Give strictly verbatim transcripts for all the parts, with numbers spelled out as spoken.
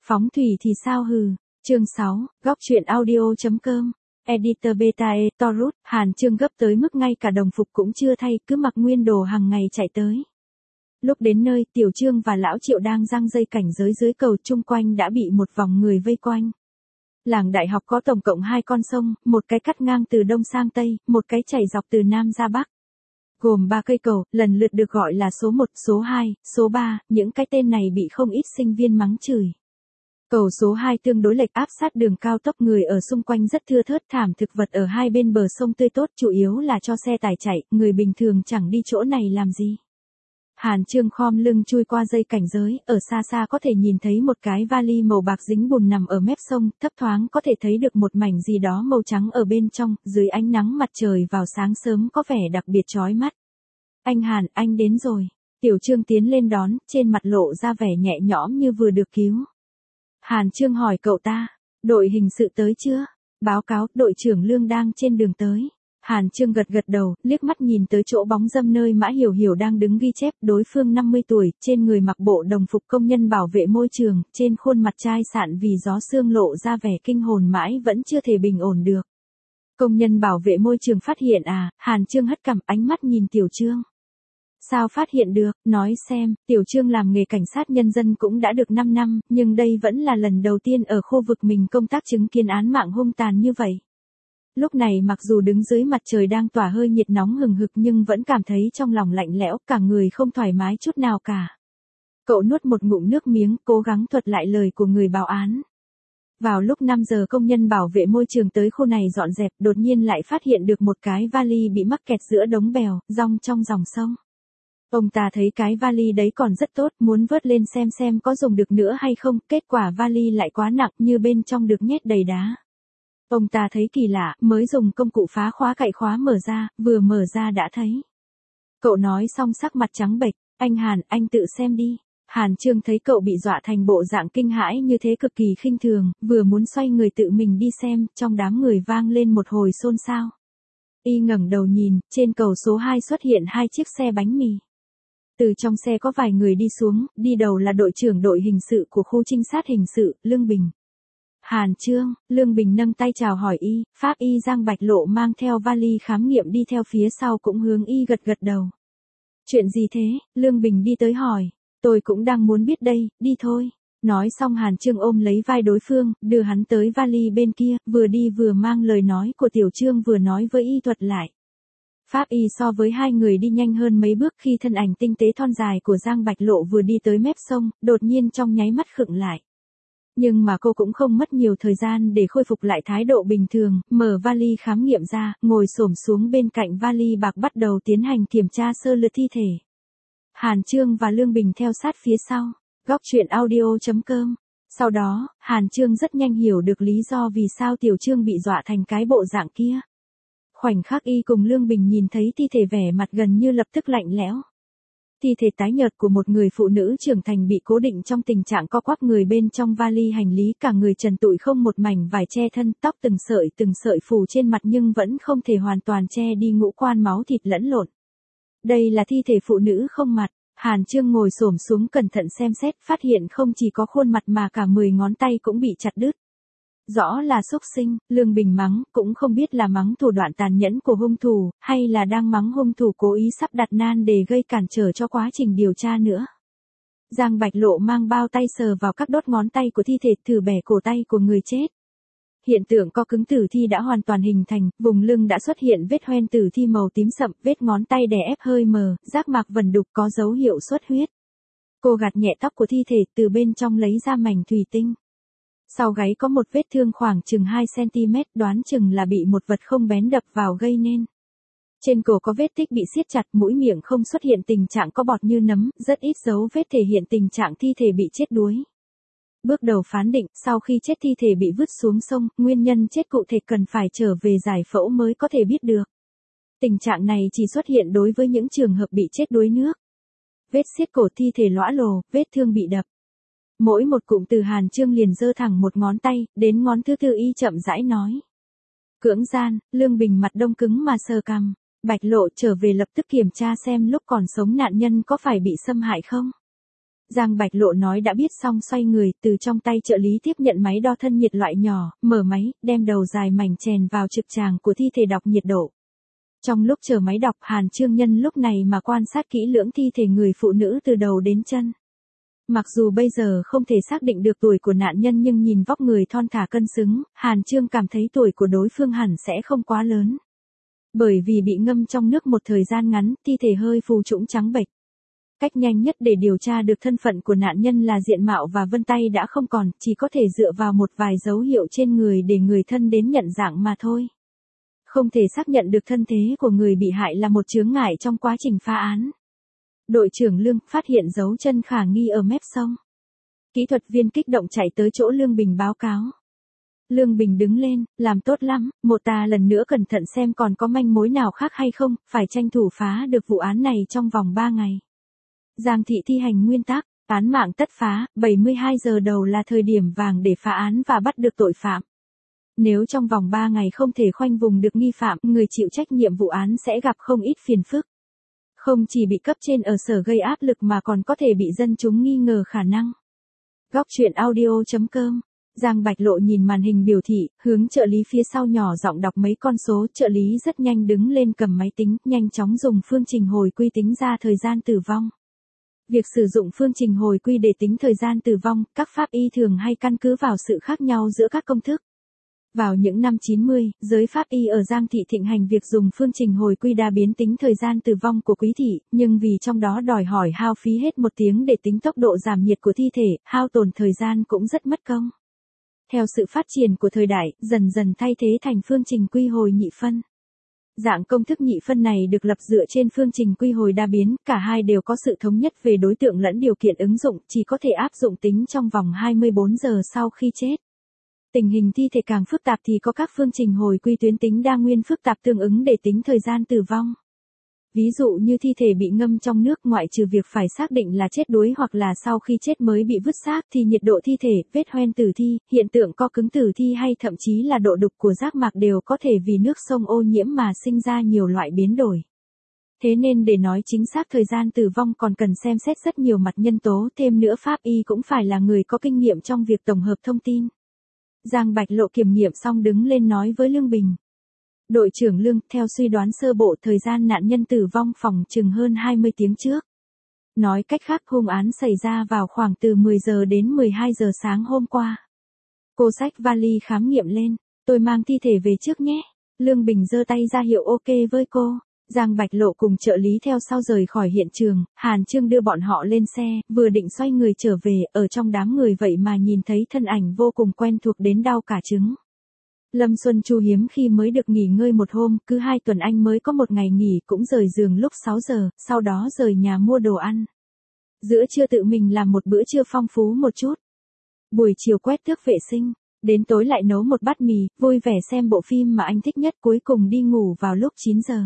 Phóng thủy thì sao hừ. Chương sáu, góc truyện audio.com. Editor Beta e Torut, Hàn Chương gấp tới mức ngay cả đồng phục cũng chưa thay, cứ mặc nguyên đồ hàng ngày chạy tới. Lúc đến nơi, Tiểu Trương và Lão Triệu đang giăng dây cảnh giới dưới cầu, chung quanh đã bị một vòng người vây quanh. Làng đại học có tổng cộng hai con sông, một cái cắt ngang từ đông sang tây, một cái chảy dọc từ nam ra bắc. Gồm ba cây cầu, lần lượt được gọi là số một, số hai, số ba, những cái tên này bị không ít sinh viên mắng chửi. Cầu số hai tương đối lệch áp sát đường cao tốc, người ở xung quanh rất thưa thớt, thảm thực vật ở hai bên bờ sông tươi tốt, chủ yếu là cho xe tải chạy, người bình thường chẳng đi chỗ này làm gì. Hàn Chương khom lưng chui qua dây cảnh giới, ở xa xa có thể nhìn thấy một cái vali màu bạc dính bùn nằm ở mép sông, thấp thoáng có thể thấy được một mảnh gì đó màu trắng ở bên trong, dưới ánh nắng mặt trời vào sáng sớm có vẻ đặc biệt chói mắt. Anh Hàn, anh đến rồi. Tiểu Trương tiến lên đón, trên mặt lộ ra vẻ nhẹ nhõm như vừa được cứu. Hàn Chương hỏi cậu ta, đội hình sự tới chưa? Báo cáo, đội trưởng Lương đang trên đường tới. Hàn Chương gật gật đầu, liếc mắt nhìn tới chỗ bóng râm nơi Mã Hiểu Hiểu đang đứng ghi chép, đối phương năm mươi tuổi, trên người mặc bộ đồng phục công nhân bảo vệ môi trường, trên khuôn mặt chai sạn vì gió sương lộ ra vẻ kinh hồn mãi vẫn chưa thể bình ổn được. Công nhân bảo vệ môi trường phát hiện à? Hàn Chương hất cằm, ánh mắt nhìn Tiểu Trương. Sao phát hiện được, nói xem. Tiểu Trương làm nghề cảnh sát nhân dân cũng đã được năm năm, nhưng đây vẫn là lần đầu tiên ở khu vực mình công tác chứng kiến án mạng hung tàn như vậy. Lúc này mặc dù đứng dưới mặt trời đang tỏa hơi nhiệt nóng hừng hực nhưng vẫn cảm thấy trong lòng lạnh lẽo, cả người không thoải mái chút nào cả. Cậu nuốt một ngụm nước miếng, cố gắng thuật lại lời của người báo án. Vào lúc năm giờ công nhân bảo vệ môi trường tới khu này dọn dẹp, đột nhiên lại phát hiện được một cái vali bị mắc kẹt giữa đống bèo, rong trong dòng sông. Ông ta thấy cái vali đấy còn rất tốt, muốn vớt lên xem xem có dùng được nữa hay không, kết quả vali lại quá nặng, như bên trong được nhét đầy đá. Ông ta thấy kỳ lạ, mới dùng công cụ phá khóa cạy khóa mở ra, vừa mở ra đã thấy. Cậu nói xong sắc mặt trắng bệch, anh Hàn, anh tự xem đi. Hàn Chương thấy cậu bị dọa thành bộ dạng kinh hãi như thế cực kỳ khinh thường, vừa muốn xoay người tự mình đi xem, trong đám người vang lên một hồi xôn xao. Y ngẩng đầu nhìn, trên cầu số hai xuất hiện hai chiếc xe bánh mì. Từ trong xe có vài người đi xuống, đi đầu là đội trưởng đội hình sự của khu trinh sát hình sự, Lương Bình. Hàn Chương, Lương Bình nâng tay chào hỏi y, pháp y Giang Bạch Lộ mang theo vali khám nghiệm đi theo phía sau cũng hướng y gật gật đầu. Chuyện gì thế? Lương Bình đi tới hỏi, tôi cũng đang muốn biết đây, đi thôi. Nói xong Hàn Chương ôm lấy vai đối phương, đưa hắn tới vali bên kia, vừa đi vừa mang lời nói của Tiểu Trương vừa nói với y thuật lại. Pháp y so với hai người đi nhanh hơn mấy bước, khi thân ảnh tinh tế thon dài của Giang Bạch Lộ vừa đi tới mép sông, đột nhiên trong nháy mắt khựng lại. Nhưng mà cô cũng không mất nhiều thời gian để khôi phục lại thái độ bình thường, mở vali khám nghiệm ra, ngồi xổm xuống bên cạnh vali bạc bắt đầu tiến hành kiểm tra sơ lược thi thể. Hàn Chương và Lương Bình theo sát phía sau. Góc truyện audio.com. Sau đó, Hàn Chương rất nhanh hiểu được lý do vì sao Tiểu Trương bị dọa thành cái bộ dạng kia. Khoảnh khắc y cùng Lương Bình nhìn thấy thi thể vẻ mặt gần như lập tức lạnh lẽo. Thi thể tái nhợt của một người phụ nữ trưởng thành bị cố định trong tình trạng co quắp người bên trong vali hành lý, cả người trần trụi không một mảnh vải che thân, tóc từng sợi từng sợi phủ trên mặt nhưng vẫn không thể hoàn toàn che đi ngũ quan, máu thịt lẫn lộn. Đây là thi thể phụ nữ không mặt. Hàn Chương ngồi xổm xuống cẩn thận xem xét, phát hiện không chỉ có khuôn mặt mà cả mười ngón tay cũng bị chặt đứt. Rõ là xúc sinh. Lương Bình mắng, cũng không biết là mắng thủ đoạn tàn nhẫn của hung thủ, hay là đang mắng hung thủ cố ý sắp đặt nan đề gây cản trở cho quá trình điều tra nữa. Giang Bạch Lộ mang bao tay sờ vào các đốt ngón tay của thi thể, thử bẻ cổ tay của người chết. Hiện tượng co cứng tử thi đã hoàn toàn hình thành, vùng lưng đã xuất hiện vết hoen tử thi màu tím sậm, vết ngón tay đè ép hơi mờ, giác mạc vẩn đục có dấu hiệu xuất huyết. Cô gạt nhẹ tóc của thi thể, từ bên trong lấy ra mảnh thủy tinh. Sau gáy có một vết thương khoảng chừng hai xăng-ti mét, đoán chừng là bị một vật không bén đập vào gây nên. Trên cổ có vết tích bị siết chặt, mũi miệng không xuất hiện tình trạng có bọt như nấm, rất ít dấu vết thể hiện tình trạng thi thể bị chết đuối. Bước đầu phán định, sau khi chết thi thể bị vứt xuống sông, nguyên nhân chết cụ thể cần phải trở về giải phẫu mới có thể biết được. Tình trạng này chỉ xuất hiện đối với những trường hợp bị chết đuối nước. Vết siết cổ thi thể lõa lồ, vết thương bị đập. Mỗi một cụm từ Hàn Chương liền giơ thẳng một ngón tay, đến ngón thứ tư y chậm rãi nói. Cưỡng gian. Lương Bình mặt đông cứng mà sờ cằm. Bạch Lộ trở về lập tức kiểm tra xem lúc còn sống nạn nhân có phải bị xâm hại không. Giang Bạch Lộ nói đã biết xong xoay người, từ trong tay trợ lý tiếp nhận máy đo thân nhiệt loại nhỏ, mở máy, đem đầu dài mảnh chèn vào trực tràng của thi thể đọc nhiệt độ. Trong lúc chờ máy đọc, Hàn Chương Nhân lúc này mà quan sát kỹ lưỡng thi thể người phụ nữ từ đầu đến chân. Mặc dù bây giờ không thể xác định được tuổi của nạn nhân nhưng nhìn vóc người thon thả cân xứng, Hàn Chương cảm thấy tuổi của đối phương hẳn sẽ không quá lớn. Bởi vì bị ngâm trong nước một thời gian ngắn, thi thể hơi phù trũng trắng bệch. Cách nhanh nhất để điều tra được thân phận của nạn nhân là diện mạo và vân tay đã không còn, chỉ có thể dựa vào một vài dấu hiệu trên người để người thân đến nhận dạng mà thôi. Không thể xác nhận được thân thế của người bị hại là một chướng ngại trong quá trình phá án. Đội trưởng Lương phát hiện dấu chân khả nghi ở mép sông. Kỹ thuật viên kích động chạy tới chỗ Lương Bình báo cáo. Lương Bình đứng lên, làm tốt lắm, một ta lần nữa cẩn thận xem còn có manh mối nào khác hay không, phải tranh thủ phá được vụ án này trong vòng ba ngày. Giang Thị thi hành nguyên tắc, án mạng tất phá, bảy mươi hai giờ đầu là thời điểm vàng để phá án và bắt được tội phạm. Nếu trong vòng ba ngày không thể khoanh vùng được nghi phạm, người chịu trách nhiệm vụ án sẽ gặp không ít phiền phức. Không chỉ bị cấp trên ở sở gây áp lực mà còn có thể bị dân chúng nghi ngờ khả năng. Góc truyện audio chấm com. Giang Bạch Lộ nhìn màn hình biểu thị, hướng trợ lý phía sau nhỏ giọng đọc mấy con số, trợ lý rất nhanh đứng lên cầm máy tính, nhanh chóng dùng phương trình hồi quy tính ra thời gian tử vong. Việc sử dụng phương trình hồi quy để tính thời gian tử vong, các pháp y thường hay căn cứ vào sự khác nhau giữa các công thức. Vào những năm chín mươi, giới pháp y ở Giang Thị thịnh hành việc dùng phương trình hồi quy đa biến tính thời gian tử vong của quý thị, nhưng vì trong đó đòi hỏi hao phí hết một tiếng để tính tốc độ giảm nhiệt của thi thể, hao tổn thời gian cũng rất mất công. Theo sự phát triển của thời đại, dần dần thay thế thành phương trình quy hồi nhị phân. Dạng công thức nhị phân này được lập dựa trên phương trình quy hồi đa biến, cả hai đều có sự thống nhất về đối tượng lẫn điều kiện ứng dụng, chỉ có thể áp dụng tính trong vòng hai mươi bốn giờ sau khi chết. Tình hình thi thể càng phức tạp thì có các phương trình hồi quy tuyến tính đa nguyên phức tạp tương ứng để tính thời gian tử vong. Ví dụ như thi thể bị ngâm trong nước, ngoại trừ việc phải xác định là chết đuối hoặc là sau khi chết mới bị vứt xác thì nhiệt độ thi thể, vết hoen tử thi, hiện tượng co cứng tử thi hay thậm chí là độ đục của giác mạc đều có thể vì nước sông ô nhiễm mà sinh ra nhiều loại biến đổi. Thế nên để nói chính xác thời gian tử vong còn cần xem xét rất nhiều mặt nhân tố, thêm nữa pháp y cũng phải là người có kinh nghiệm trong việc tổng hợp thông tin. Giang Bạch Lộ kiểm nghiệm xong đứng lên nói với Lương Bình. Đội trưởng Lương, theo suy đoán sơ bộ thời gian nạn nhân tử vong phòng chừng hơn hai mươi tiếng trước. Nói cách khác hung án xảy ra vào khoảng từ mười giờ đến mười hai giờ sáng hôm qua. Cô xách vali khám nghiệm lên, tôi mang thi thể về trước nhé. Lương Bình giơ tay ra hiệu ok với cô. Giang Bạch Lộ cùng trợ lý theo sau rời khỏi hiện trường, Hàn Chương đưa bọn họ lên xe, vừa định xoay người trở về, ở trong đám người vậy mà nhìn thấy thân ảnh vô cùng quen thuộc đến đau cả trứng. Lâm Xuân Chu hiếm khi mới được nghỉ ngơi một hôm, cứ hai tuần anh mới có một ngày nghỉ, cũng rời giường lúc sáu giờ, sau đó rời nhà mua đồ ăn. Giữa trưa tự mình làm một bữa trưa phong phú một chút. Buổi chiều quét tước vệ sinh, đến tối lại nấu một bát mì, vui vẻ xem bộ phim mà anh thích nhất, cuối cùng đi ngủ vào lúc chín giờ.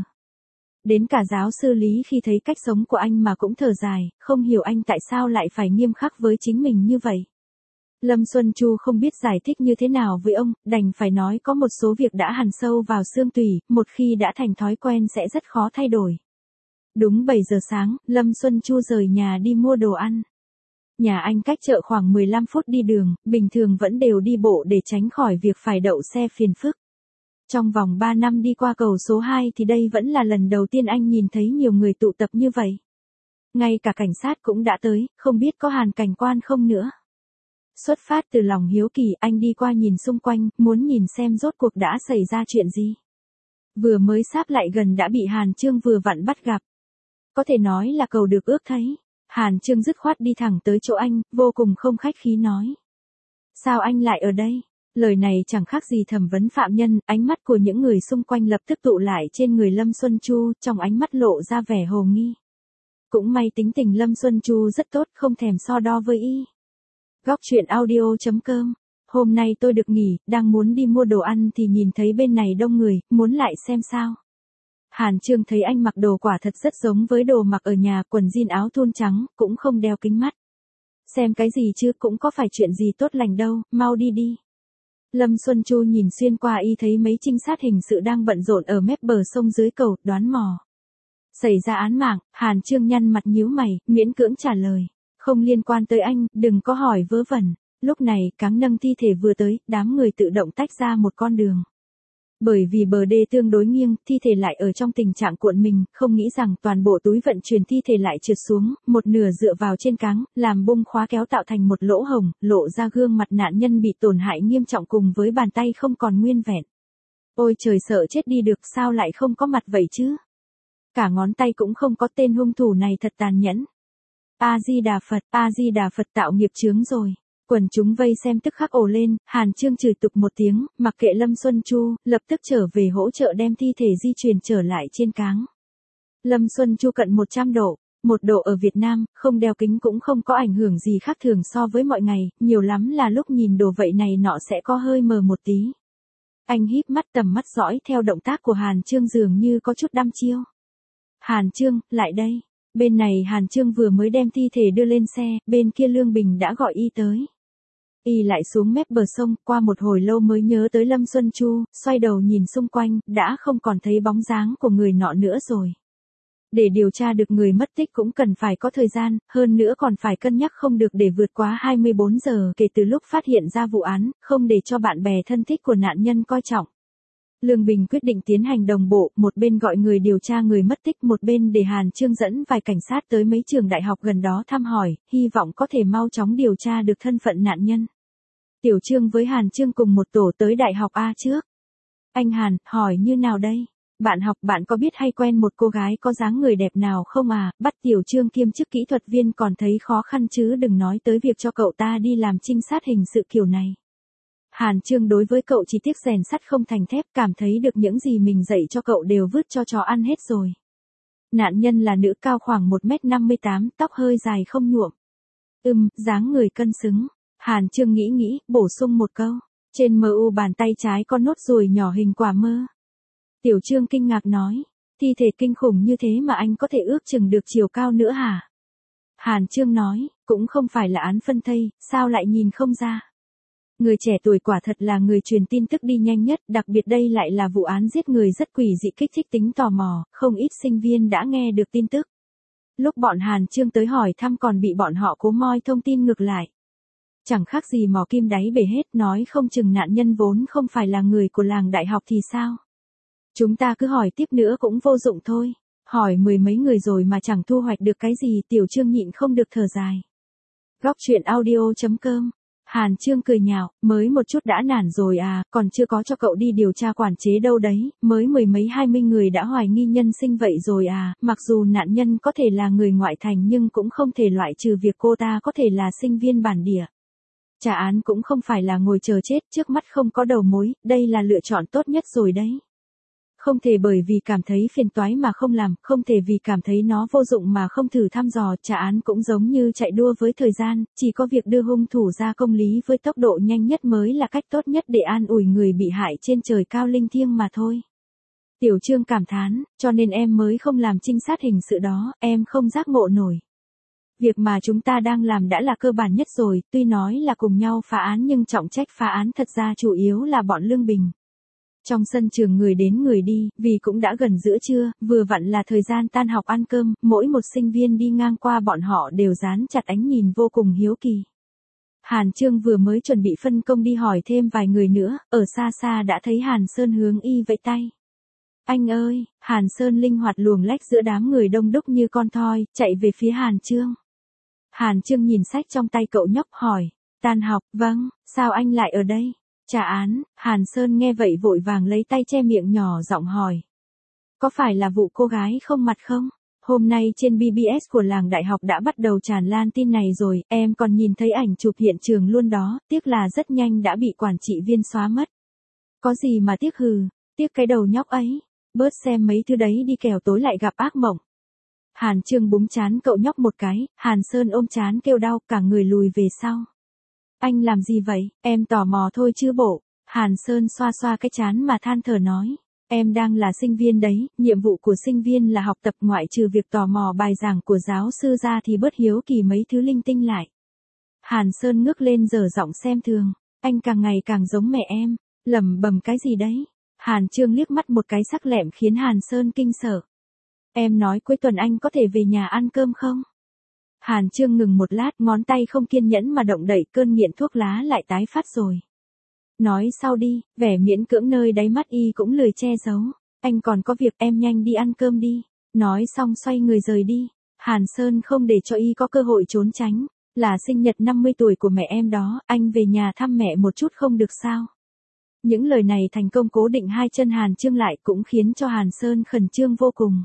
Đến cả giáo sư Lý khi thấy cách sống của anh mà cũng thở dài, không hiểu anh tại sao lại phải nghiêm khắc với chính mình như vậy. Lâm Xuân Chu không biết giải thích như thế nào với ông, đành phải nói có một số việc đã hằn sâu vào xương tủy, một khi đã thành thói quen sẽ rất khó thay đổi. Đúng bảy giờ sáng, Lâm Xuân Chu rời nhà đi mua đồ ăn. Nhà anh cách chợ khoảng mười lăm phút đi đường, bình thường vẫn đều đi bộ để tránh khỏi việc phải đậu xe phiền phức. Trong vòng ba năm đi qua cầu số hai thì đây vẫn là lần đầu tiên anh nhìn thấy nhiều người tụ tập như vậy. Ngay cả cảnh sát cũng đã tới, không biết có Hàn cảnh quan không nữa. Xuất phát từ lòng hiếu kỳ, anh đi qua nhìn xung quanh, muốn nhìn xem rốt cuộc đã xảy ra chuyện gì. Vừa mới sáp lại gần đã bị Hàn Chương vừa vặn bắt gặp. Có thể nói là cầu được ước thấy. Hàn Chương dứt khoát đi thẳng tới chỗ anh, vô cùng không khách khí nói. Sao anh lại ở đây? Lời này chẳng khác gì thẩm vấn phạm nhân, ánh mắt của những người xung quanh lập tức tụ lại trên người Lâm Xuân Chu, trong ánh mắt lộ ra vẻ hồ nghi. Cũng may tính tình Lâm Xuân Chu rất tốt, không thèm so đo với y. Góc truyện audio chấm com. Hôm nay tôi được nghỉ, đang muốn đi mua đồ ăn thì nhìn thấy bên này đông người, muốn lại xem sao. Hàn Chương thấy anh mặc đồ quả thật rất giống với đồ mặc ở nhà, quần jean áo thun trắng, cũng không đeo kính mắt. Xem cái gì chứ, cũng có phải chuyện gì tốt lành đâu, mau đi đi. Lâm Xuân Chu nhìn xuyên qua y thấy mấy trinh sát hình sự đang bận rộn ở mép bờ sông dưới cầu, đoán mò. Xảy ra án mạng, Hàn Chương nhăn mặt nhíu mày, miễn cưỡng trả lời. Không liên quan tới anh, đừng có hỏi vớ vẩn. Lúc này, cáng nâng thi thể vừa tới, đám người tự động tách ra một con đường. Bởi vì bờ đê tương đối nghiêng, thi thể lại ở trong tình trạng cuộn mình, không nghĩ rằng toàn bộ túi vận chuyển thi thể lại trượt xuống, một nửa dựa vào trên cáng, làm bung khóa kéo tạo thành một lỗ hổng, lộ ra gương mặt nạn nhân bị tổn hại nghiêm trọng cùng với bàn tay không còn nguyên vẹn. Ôi trời, sợ chết đi được, sao lại không có mặt vậy chứ? Cả ngón tay cũng không có, tên hung thủ này thật tàn nhẫn. A-di-đà Phật, A-di-đà Phật, tạo nghiệp chướng rồi. Quần chúng vây xem tức khắc ồ lên, Hàn Chương chửi tục một tiếng, mặc kệ Lâm Xuân Chu, lập tức trở về hỗ trợ đem thi thể di chuyển trở lại trên cáng. Lâm Xuân Chu cận một trăm độ, một độ ở Việt Nam, không đeo kính cũng không có ảnh hưởng gì khác thường so với mọi ngày, nhiều lắm là lúc nhìn đồ vậy này nọ sẽ có hơi mờ một tí. Anh híp mắt, tầm mắt dõi theo động tác của Hàn Chương dường như có chút đăm chiêu. Hàn Chương, lại đây. Bên này Hàn Chương vừa mới đem thi thể đưa lên xe, bên kia Lương Bình đã gọi y tới. Y lại xuống mép bờ sông, qua một hồi lâu mới nhớ tới Lâm Xuân Chu, xoay đầu nhìn xung quanh, đã không còn thấy bóng dáng của người nọ nữa rồi. Để điều tra được người mất tích cũng cần phải có thời gian, hơn nữa còn phải cân nhắc không được để vượt quá hai mươi bốn giờ kể từ lúc phát hiện ra vụ án, không để cho bạn bè thân thích của nạn nhân coi trọng. Lương Bình quyết định tiến hành đồng bộ, một bên gọi người điều tra người mất tích, một bên để Hàn Chương dẫn vài cảnh sát tới mấy trường đại học gần đó thăm hỏi, hy vọng có thể mau chóng điều tra được thân phận nạn nhân. Tiểu Trương với Hàn Chương cùng một tổ tới đại học A trước. Anh Hàn, hỏi như nào đây? Bạn học, bạn có biết hay quen một cô gái có dáng người đẹp nào không à? Bắt Tiểu Trương kiêm chức kỹ thuật viên còn thấy khó khăn chứ đừng nói tới việc cho cậu ta đi làm trinh sát hình sự kiểu này. Hàn Chương đối với cậu chỉ tiếc rèn sắt không thành thép, cảm thấy được những gì mình dạy cho cậu đều vứt cho chó ăn hết rồi. Nạn nhân là nữ, cao khoảng một mét năm mươi tám, tóc hơi dài không nhuộm. Ừm, dáng người cân xứng. Hàn Chương nghĩ nghĩ, bổ sung một câu. Trên mờ u bàn tay trái có nốt ruồi nhỏ hình quả mơ. Tiểu Trương kinh ngạc nói. Thi thể kinh khủng như thế mà anh có thể ước chừng được chiều cao nữa hả? Hàn Chương nói, cũng không phải là án phân thây, sao lại nhìn không ra? Người trẻ tuổi quả thật là người truyền tin tức đi nhanh nhất, đặc biệt đây lại là vụ án giết người rất quỷ dị, kích thích tính tò mò, không ít sinh viên đã nghe được tin tức. Lúc bọn Hàn Chương tới hỏi thăm còn bị bọn họ cố moi thông tin ngược lại. Chẳng khác gì mò kim đáy bể hết, nói không chừng nạn nhân vốn không phải là người của làng đại học thì sao? Chúng ta cứ hỏi tiếp nữa cũng vô dụng thôi. Hỏi mười mấy người rồi mà chẳng thu hoạch được cái gì, Tiểu Trương nhịn không được thở dài. Góc truyện audio chấm com. Hàn Chương cười nhạo, mới một chút đã nản rồi à, còn chưa có cho cậu đi điều tra quản chế đâu đấy, mới mười mấy hai mươi người đã hoài nghi nhân sinh vậy rồi à, mặc dù nạn nhân có thể là người ngoại thành nhưng cũng không thể loại trừ việc cô ta có thể là sinh viên bản địa. Trả án cũng không phải là ngồi chờ chết, trước mắt không có đầu mối, đây là lựa chọn tốt nhất rồi đấy. Không thể bởi vì cảm thấy phiền toái mà không làm, không thể vì cảm thấy nó vô dụng mà không thử thăm dò, trả án cũng giống như chạy đua với thời gian, chỉ có việc đưa hung thủ ra công lý với tốc độ nhanh nhất mới là cách tốt nhất để an ủi người bị hại trên trời cao linh thiêng mà thôi. Tiểu Trương cảm thán, cho nên em mới không làm trinh sát hình sự đó, em không giác ngộ nổi. Việc mà chúng ta đang làm đã là cơ bản nhất rồi, tuy nói là cùng nhau phá án nhưng trọng trách phá án thật ra chủ yếu là bọn Lương Bình. Trong sân trường người đến người đi, vì cũng đã gần giữa trưa, vừa vặn là thời gian tan học ăn cơm, mỗi một sinh viên đi ngang qua bọn họ đều dán chặt ánh nhìn vô cùng hiếu kỳ. Hàn Chương vừa mới chuẩn bị phân công đi hỏi thêm vài người nữa, ở xa xa đã thấy Hàn Sơn hướng y vẫy tay. Anh ơi, Hàn Sơn linh hoạt luồng lách giữa đám người đông đúc như con thoi, chạy về phía Hàn Chương. Hàn Chương nhìn sách trong tay cậu nhóc hỏi, tan học, vâng, sao anh lại ở đây? Trả án, Hàn Sơn nghe vậy vội vàng lấy tay che miệng nhỏ giọng hỏi. Có phải là vụ cô gái không mặt không? Hôm nay trên bê bê ét của làng đại học đã bắt đầu tràn lan tin này rồi, em còn nhìn thấy ảnh chụp hiện trường luôn đó, tiếc là rất nhanh đã bị quản trị viên xóa mất. Có gì mà tiếc hừ, tiếc cái đầu nhóc ấy, bớt xem mấy thứ đấy đi kẻo tối lại gặp ác mộng. Hàn Chương búng chán cậu nhóc một cái, Hàn Sơn ôm chán kêu đau, cả người lùi về sau. Anh làm gì vậy, em tò mò thôi chứ bộ. Hàn Sơn xoa xoa cái chán mà than thở nói. Em đang là sinh viên đấy, nhiệm vụ của sinh viên là học tập, ngoại trừ việc tò mò bài giảng của giáo sư ra thì bớt hiếu kỳ mấy thứ linh tinh lại. Hàn Sơn ngước lên dở giọng xem thường. Anh càng ngày càng giống mẹ em. Lẩm bẩm cái gì đấy? Hàn Chương liếc mắt một cái sắc lẹm khiến Hàn Sơn kinh sợ. Em nói cuối tuần anh có thể về nhà ăn cơm không? Hàn Chương ngừng một lát, ngón tay không kiên nhẫn mà động đậy, cơn nghiện thuốc lá lại tái phát rồi. Nói sau đi, vẻ miễn cưỡng nơi đáy mắt y cũng lười che giấu. Anh còn có việc, em nhanh đi ăn cơm đi. Nói xong xoay người rời đi. Hàn Sơn không để cho y có cơ hội trốn tránh. Là sinh nhật năm mươi tuổi của mẹ em đó, anh về nhà thăm mẹ một chút không được sao? Những lời này thành công cố định hai chân Hàn Chương lại, cũng khiến cho Hàn Sơn khẩn trương vô cùng.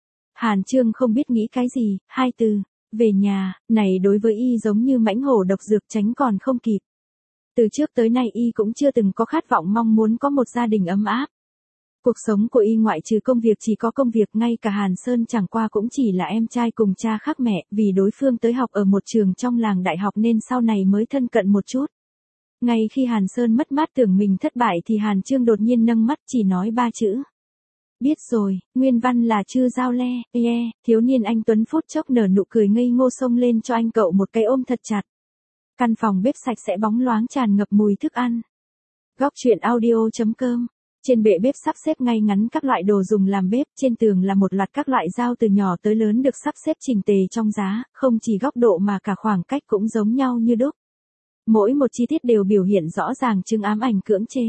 Hàn Chương không biết nghĩ cái gì, hai từ, về nhà, này đối với y giống như mãnh hổ độc dược, tránh còn không kịp. Từ trước tới nay y cũng chưa từng có khát vọng mong muốn có một gia đình ấm áp. Cuộc sống của y ngoại trừ công việc chỉ có công việc, ngay cả Hàn Sơn chẳng qua cũng chỉ là em trai cùng cha khác mẹ, vì đối phương tới học ở một trường trong làng đại học nên sau này mới thân cận một chút. Ngay khi Hàn Sơn mất mát tưởng mình thất bại thì Hàn Chương đột nhiên nâng mắt chỉ nói ba chữ. Biết rồi, nguyên văn là chư giao le, yeah, thiếu niên anh Tuấn phút chốc nở nụ cười ngây ngô xông lên cho anh cậu một cái ôm thật chặt. Căn phòng bếp sạch sẽ bóng loáng tràn ngập mùi thức ăn. Góc truyện audio chấm com. Trên bệ bếp sắp xếp ngay ngắn các loại đồ dùng làm bếp, trên tường là một loạt các loại dao từ nhỏ tới lớn được sắp xếp chỉnh tề trong giá, không chỉ góc độ mà cả khoảng cách cũng giống nhau như đúc. Mỗi một chi tiết đều biểu hiện rõ ràng chứng ám ảnh cưỡng chế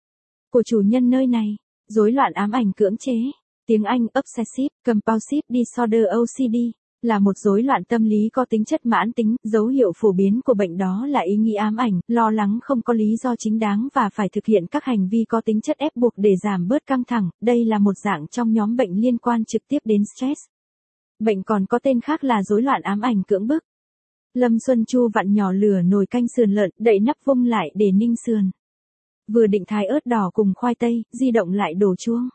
của chủ nhân nơi này. Rối loạn ám ảnh cưỡng chế, tiếng Anh Obsessive Compulsive Disorder O C D, là một rối loạn tâm lý có tính chất mãn tính. Dấu hiệu phổ biến của bệnh đó là ý nghĩ ám ảnh, lo lắng không có lý do chính đáng và phải thực hiện các hành vi có tính chất ép buộc để giảm bớt căng thẳng. Đây là một dạng trong nhóm bệnh liên quan trực tiếp đến stress. Bệnh còn có tên khác là rối loạn ám ảnh cưỡng bức. Lâm Xuân Chu vặn nhỏ lửa nồi canh sườn lợn, đậy nắp vung lại để ninh sườn. Vừa định thái ớt đỏ cùng khoai tây, di động lại đổ chuông.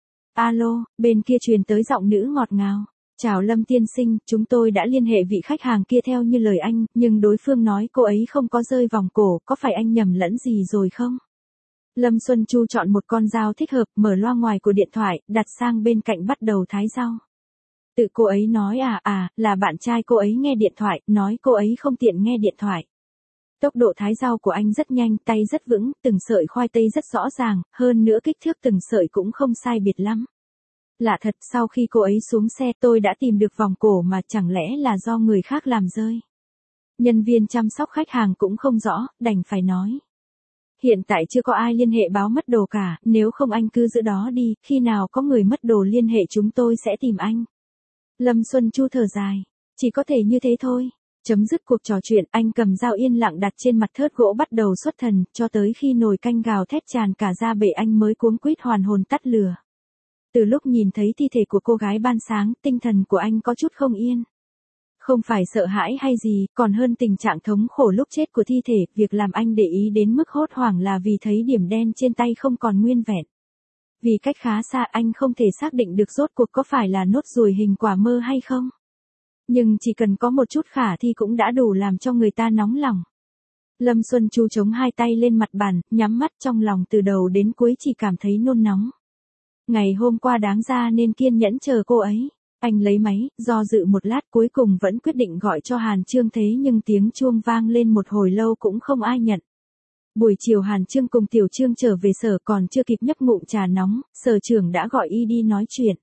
Alo, bên kia truyền tới giọng nữ ngọt ngào. Chào Lâm tiên sinh, chúng tôi đã liên hệ vị khách hàng kia theo như lời anh, nhưng đối phương nói cô ấy không có rơi vòng cổ, có phải anh nhầm lẫn gì rồi không? Lâm Xuân Chu chọn một con dao thích hợp, mở loa ngoài của điện thoại, đặt sang bên cạnh bắt đầu thái rau. Tự cô ấy nói à à, là bạn trai cô ấy nghe điện thoại, nói cô ấy không tiện nghe điện thoại. Tốc độ thái rau của anh rất nhanh, tay rất vững, từng sợi khoai tây rất rõ ràng, hơn nữa kích thước từng sợi cũng không sai biệt lắm. Lạ thật, sau khi cô ấy xuống xe tôi đã tìm được vòng cổ mà chẳng lẽ là do người khác làm rơi. Nhân viên chăm sóc khách hàng cũng không rõ, đành phải nói. Hiện tại chưa có ai liên hệ báo mất đồ cả, nếu không anh cứ giữ đó đi, khi nào có người mất đồ liên hệ chúng tôi sẽ tìm anh. Lâm Xuân Chu thở dài, chỉ có thể như thế thôi. Chấm dứt cuộc trò chuyện, anh cầm dao yên lặng đặt trên mặt thớt gỗ bắt đầu xuất thần, cho tới khi nồi canh gào thét tràn cả ra bể anh mới cuống quýt hoàn hồn tắt lửa. Từ lúc nhìn thấy thi thể của cô gái ban sáng, tinh thần của anh có chút không yên. Không phải sợ hãi hay gì, còn hơn tình trạng thống khổ lúc chết của thi thể, việc làm anh để ý đến mức hốt hoảng là vì thấy điểm đen trên tay không còn nguyên vẹn. Vì cách khá xa anh không thể xác định được rốt cuộc có phải là nốt ruồi hình quả mơ hay không. Nhưng chỉ cần có một chút khả thi cũng đã đủ làm cho người ta nóng lòng. Lâm Xuân Chu chống hai tay lên mặt bàn, nhắm mắt trong lòng từ đầu đến cuối chỉ cảm thấy nôn nóng. Ngày hôm qua đáng ra nên kiên nhẫn chờ cô ấy. Anh lấy máy, do dự một lát cuối cùng vẫn quyết định gọi cho Hàn Chương thế nhưng tiếng chuông vang lên một hồi lâu cũng không ai nhận. Buổi chiều Hàn Chương cùng Tiểu Trương trở về sở còn chưa kịp nhấp ngụm trà nóng, sở trưởng đã gọi y đi nói chuyện.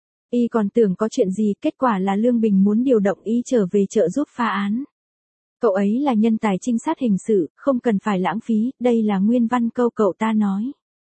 Y còn tưởng có chuyện gì, kết quả là Lương Bình muốn điều động y trở về trợ giúp phá án. Cậu ấy là nhân tài trinh sát hình sự, không cần phải lãng phí, đây là nguyên văn câu cậu ta nói.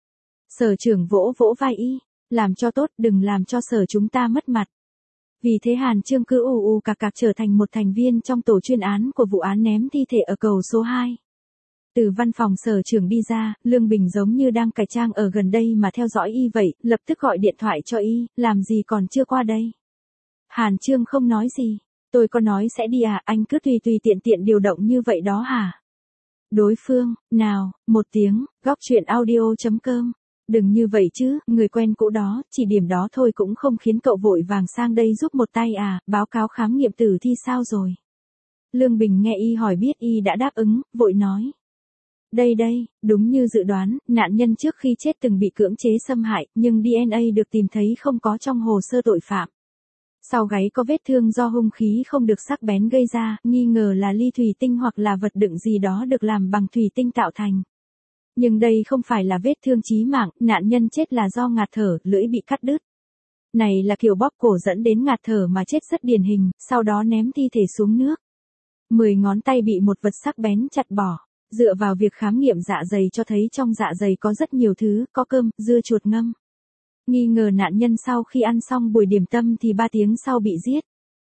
Sở trưởng vỗ vỗ vai y, làm cho tốt, đừng làm cho sở chúng ta mất mặt. Vì thế Hàn Chương cứ ù ù cạc cạc trở thành một thành viên trong tổ chuyên án của vụ án ném thi thể ở cầu số hai. Từ văn phòng sở trưởng đi ra, Lương Bình giống như đang cải trang ở gần đây mà theo dõi y vậy, lập tức gọi điện thoại cho y, làm gì còn chưa qua đây. Hàn Chương không nói gì, tôi có nói sẽ đi à, anh cứ tùy tùy tiện tiện điều động như vậy đó hả? Đối phương, nào, một tiếng, góc truyện audio chấm com. Đừng như vậy chứ, người quen cũ đó, chỉ điểm đó thôi cũng không khiến cậu vội vàng sang đây giúp một tay à, báo cáo khám nghiệm tử thi sao rồi? Lương Bình nghe y hỏi biết y đã đáp ứng, vội nói. Đây đây, đúng như dự đoán, nạn nhân trước khi chết từng bị cưỡng chế xâm hại, nhưng đê en a được tìm thấy không có trong hồ sơ tội phạm. Sau gáy có vết thương do hung khí không được sắc bén gây ra, nghi ngờ là ly thủy tinh hoặc là vật đựng gì đó được làm bằng thủy tinh tạo thành. Nhưng đây không phải là vết thương chí mạng, nạn nhân chết là do ngạt thở, lưỡi bị cắt đứt. Này là kiểu bóp cổ dẫn đến ngạt thở mà chết rất điển hình, sau đó ném thi thể xuống nước. Mười ngón tay bị một vật sắc bén chặt bỏ. Dựa vào việc khám nghiệm dạ dày cho thấy trong dạ dày có rất nhiều thứ, có cơm, dưa chuột ngâm. Nghi ngờ nạn nhân sau khi ăn xong buổi điểm tâm thì ba tiếng sau bị giết.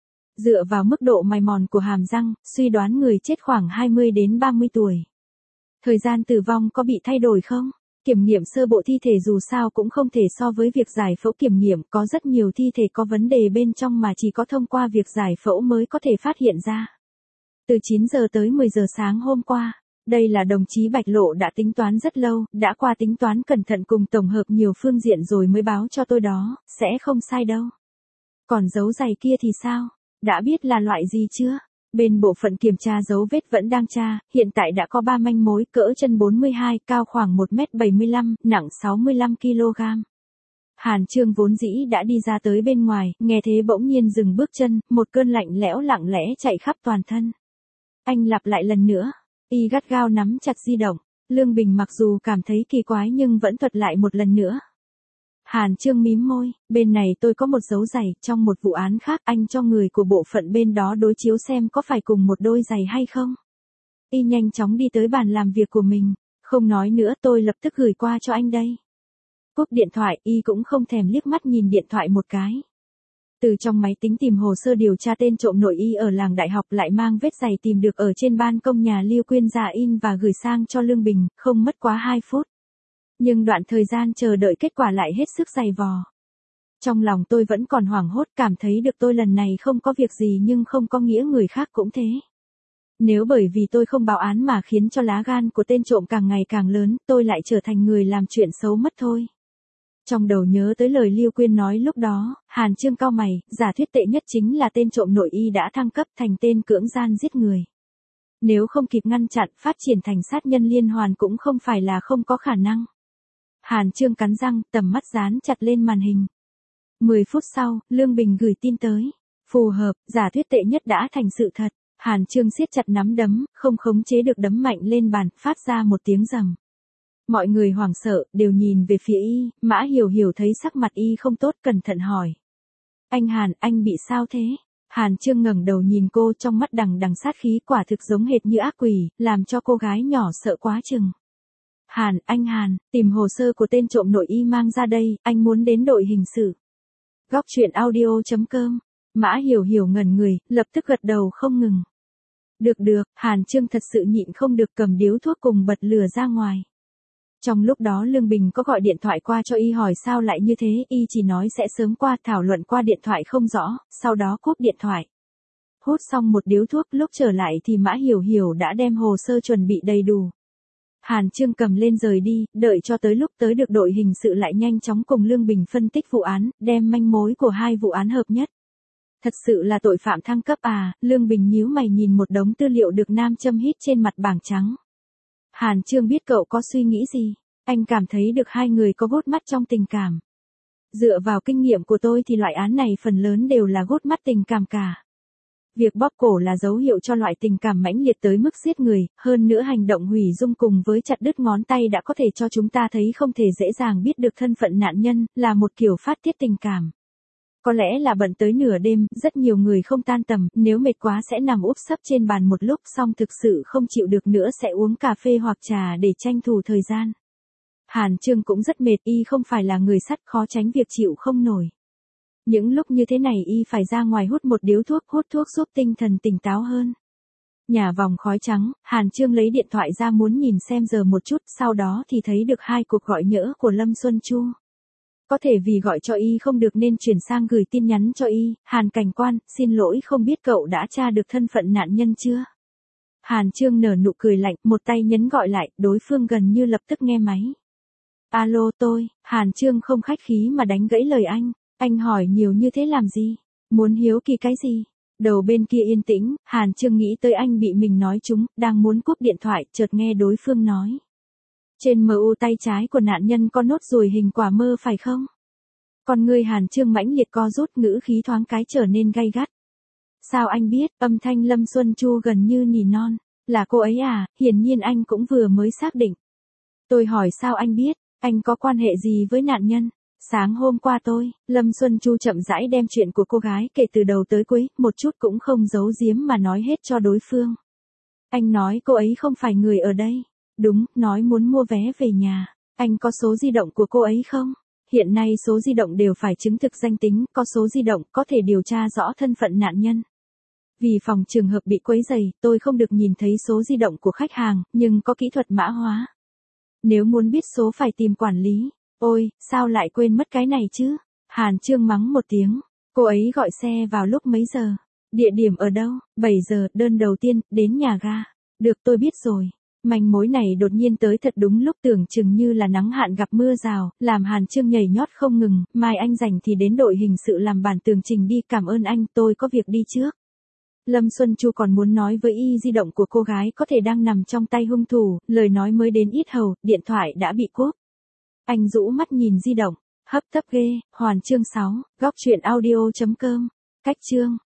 Dựa vào mức độ mài mòn của hàm răng, suy đoán người chết khoảng hai mươi đến ba mươi tuổi. Thời gian tử vong có bị thay đổi không? Kiểm nghiệm sơ bộ thi thể dù sao cũng không thể so với việc giải phẫu kiểm nghiệm, có rất nhiều thi thể có vấn đề bên trong mà chỉ có thông qua việc giải phẫu mới có thể phát hiện ra. Từ chín giờ tới mười giờ sáng hôm qua, đây là đồng chí Bạch Lộ đã tính toán rất lâu, đã qua tính toán cẩn thận cùng tổng hợp nhiều phương diện rồi mới báo cho tôi đó, sẽ không sai đâu. Còn dấu giày kia thì sao? Đã biết là loại gì chưa? Bên bộ phận kiểm tra dấu vết vẫn đang tra, hiện tại đã có ba manh mối, cỡ chân bốn mươi hai, cao khoảng một mét bảy mươi lăm, nặng sáu mươi lăm ki lô gam. Hàn Chương vốn dĩ đã đi ra tới bên ngoài, nghe thế bỗng nhiên dừng bước chân, một cơn lạnh lẽo lặng lẽ chạy khắp toàn thân. Anh lặp lại lần nữa, y gắt gao nắm chặt di động, Lương Bình mặc dù cảm thấy kỳ quái nhưng vẫn thuật lại một lần nữa. Hàn Chương mím môi, bên này tôi có một dấu giày, trong một vụ án khác anh cho người của bộ phận bên đó đối chiếu xem có phải cùng một đôi giày hay không. Y nhanh chóng đi tới bàn làm việc của mình, không nói nữa tôi lập tức gửi qua cho anh đây. Cúp điện thoại, y cũng không thèm liếc mắt nhìn điện thoại một cái. Từ trong máy tính tìm hồ sơ điều tra tên trộm nội y ở làng đại học lại mang vết giày tìm được ở trên ban công nhà Lưu Quyên ra in và gửi sang cho Lương Bình, không mất quá hai phút. Nhưng đoạn thời gian chờ đợi kết quả lại hết sức dày vò. Trong lòng tôi vẫn còn hoảng hốt, cảm thấy được tôi lần này không có việc gì nhưng không có nghĩa người khác cũng thế. Nếu bởi vì tôi không báo án mà khiến cho lá gan của tên trộm càng ngày càng lớn, tôi lại trở thành người làm chuyện xấu mất thôi. Trong đầu nhớ tới lời Lưu Quyên nói lúc đó, Hàn Chương cau mày, giả thuyết tệ nhất chính là tên trộm nội y đã thăng cấp thành tên cưỡng gian giết người. Nếu không kịp ngăn chặn, phát triển thành sát nhân liên hoàn cũng không phải là không có khả năng. Hàn Chương cắn răng, tầm mắt dán chặt lên màn hình. mười phút sau, Lương Bình gửi tin tới. Phù hợp, giả thuyết tệ nhất đã thành sự thật. Hàn Chương siết chặt nắm đấm, không khống chế được đấm mạnh lên bàn, phát ra một tiếng rầm. Mọi người hoảng sợ, đều nhìn về phía y, Mã Hiểu Hiểu thấy sắc mặt y không tốt, cẩn thận hỏi. Anh Hàn, anh bị sao thế? Hàn Chương ngẩng đầu nhìn cô, trong mắt đằng đằng sát khí, quả thực giống hệt như ác quỷ, làm cho cô gái nhỏ sợ quá chừng. Hàn, anh Hàn, tìm hồ sơ của tên trộm nội y mang ra đây, anh muốn đến đội hình sự. Góc truyện audio chấm com. Mã Hiểu Hiểu ngẩn người, lập tức gật đầu không ngừng. Được được, Hàn Chương thật sự nhịn không được, cầm điếu thuốc cùng bật lửa ra ngoài. Trong lúc đó Lương Bình có gọi điện thoại qua cho y hỏi sao lại như thế, y chỉ nói sẽ sớm qua, thảo luận qua điện thoại không rõ, sau đó cúp điện thoại. Hút xong một điếu thuốc, lúc trở lại thì Mã Hiểu Hiểu đã đem hồ sơ chuẩn bị đầy đủ. Hàn Chương cầm lên rời đi, đợi cho tới lúc tới được đội hình sự lại nhanh chóng cùng Lương Bình phân tích vụ án, đem manh mối của hai vụ án hợp nhất. Thật sự là tội phạm thăng cấp à, Lương Bình nhíu mày nhìn một đống tư liệu được nam châm hít trên mặt bảng trắng. Hàn Chương biết cậu có suy nghĩ gì, anh cảm thấy được hai người có gút mắt trong tình cảm. Dựa vào kinh nghiệm của tôi thì loại án này phần lớn đều là gút mắt tình cảm cả. Việc bóp cổ là dấu hiệu cho loại tình cảm mãnh liệt tới mức giết người, hơn nữa hành động hủy dung cùng với chặt đứt ngón tay đã có thể cho chúng ta thấy không thể dễ dàng biết được thân phận nạn nhân, là một kiểu phát tiết tình cảm. Có lẽ là bận tới nửa đêm, rất nhiều người không tan tầm, nếu mệt quá sẽ nằm úp sấp trên bàn một lúc, xong thực sự không chịu được nữa sẽ uống cà phê hoặc trà để tranh thủ thời gian. Hàn Chương cũng rất mệt, y không phải là người sắt, khó tránh việc chịu không nổi. Những lúc như thế này y phải ra ngoài hút một điếu thuốc, hút thuốc giúp tinh thần tỉnh táo hơn. Nhà vòng khói trắng, Hàn Chương lấy điện thoại ra muốn nhìn xem giờ một chút, sau đó thì thấy được hai cuộc gọi nhỡ của Lâm Xuân Chu. Có thể vì gọi cho y không được nên chuyển sang gửi tin nhắn cho y, Hàn cảnh quan, xin lỗi không biết cậu đã tra được thân phận nạn nhân chưa? Hàn Chương nở nụ cười lạnh, một tay nhấn gọi lại, đối phương gần như lập tức nghe máy. Alo tôi, Hàn Chương không khách khí mà đánh gãy lời anh, anh hỏi nhiều như thế làm gì? Muốn hiếu kỳ cái gì? Đầu bên kia yên tĩnh, Hàn Chương nghĩ tới anh bị mình nói trúng, đang muốn cúp điện thoại, chợt nghe đối phương nói. Trên mờ u tay trái của nạn nhân có nốt ruồi hình quả mơ phải không? Con người Hàn Chương mãnh liệt co rút, ngữ khí thoáng cái trở nên gay gắt. Sao anh biết? Âm thanh Lâm Xuân Chu gần như nỉ non. Là cô ấy à? Hiển nhiên anh cũng vừa mới xác định. Tôi hỏi sao anh biết? Anh có quan hệ gì với nạn nhân? Sáng hôm qua tôi, Lâm Xuân Chu chậm rãi đem chuyện của cô gái kể từ đầu tới cuối, một chút cũng không giấu giếm mà nói hết cho đối phương. Anh nói cô ấy không phải người ở đây. Đúng, nói muốn mua vé về nhà. Anh có số di động của cô ấy không? Hiện nay số di động đều phải chứng thực danh tính, có số di động có thể điều tra rõ thân phận nạn nhân. Vì phòng trường hợp bị quấy rầy, tôi không được nhìn thấy số di động của khách hàng, nhưng có kỹ thuật mã hóa. Nếu muốn biết số phải tìm quản lý. Ôi, sao lại quên mất cái này chứ? Hàn Trương mắng một tiếng. Cô ấy gọi xe vào lúc mấy giờ? Địa điểm ở đâu? bảy giờ, đơn đầu tiên, đến nhà ga. Được, tôi biết rồi. Manh mối này đột nhiên tới thật đúng lúc, tưởng chừng như là nắng hạn gặp mưa rào, làm Hàn Trương nhảy nhót không ngừng. Mai anh rảnh thì đến đội hình sự làm bản tường trình đi, cảm ơn anh, tôi có việc đi trước. Lâm Xuân Chu còn muốn nói với y di động của cô gái có thể đang nằm trong tay hung thủ, lời nói mới đến yết hầu, điện thoại đã bị cốp. Anh rũ mắt nhìn di động, hấp tấp ghê. Hoàn chương sáu, góc truyện audio chấm com, cách chương.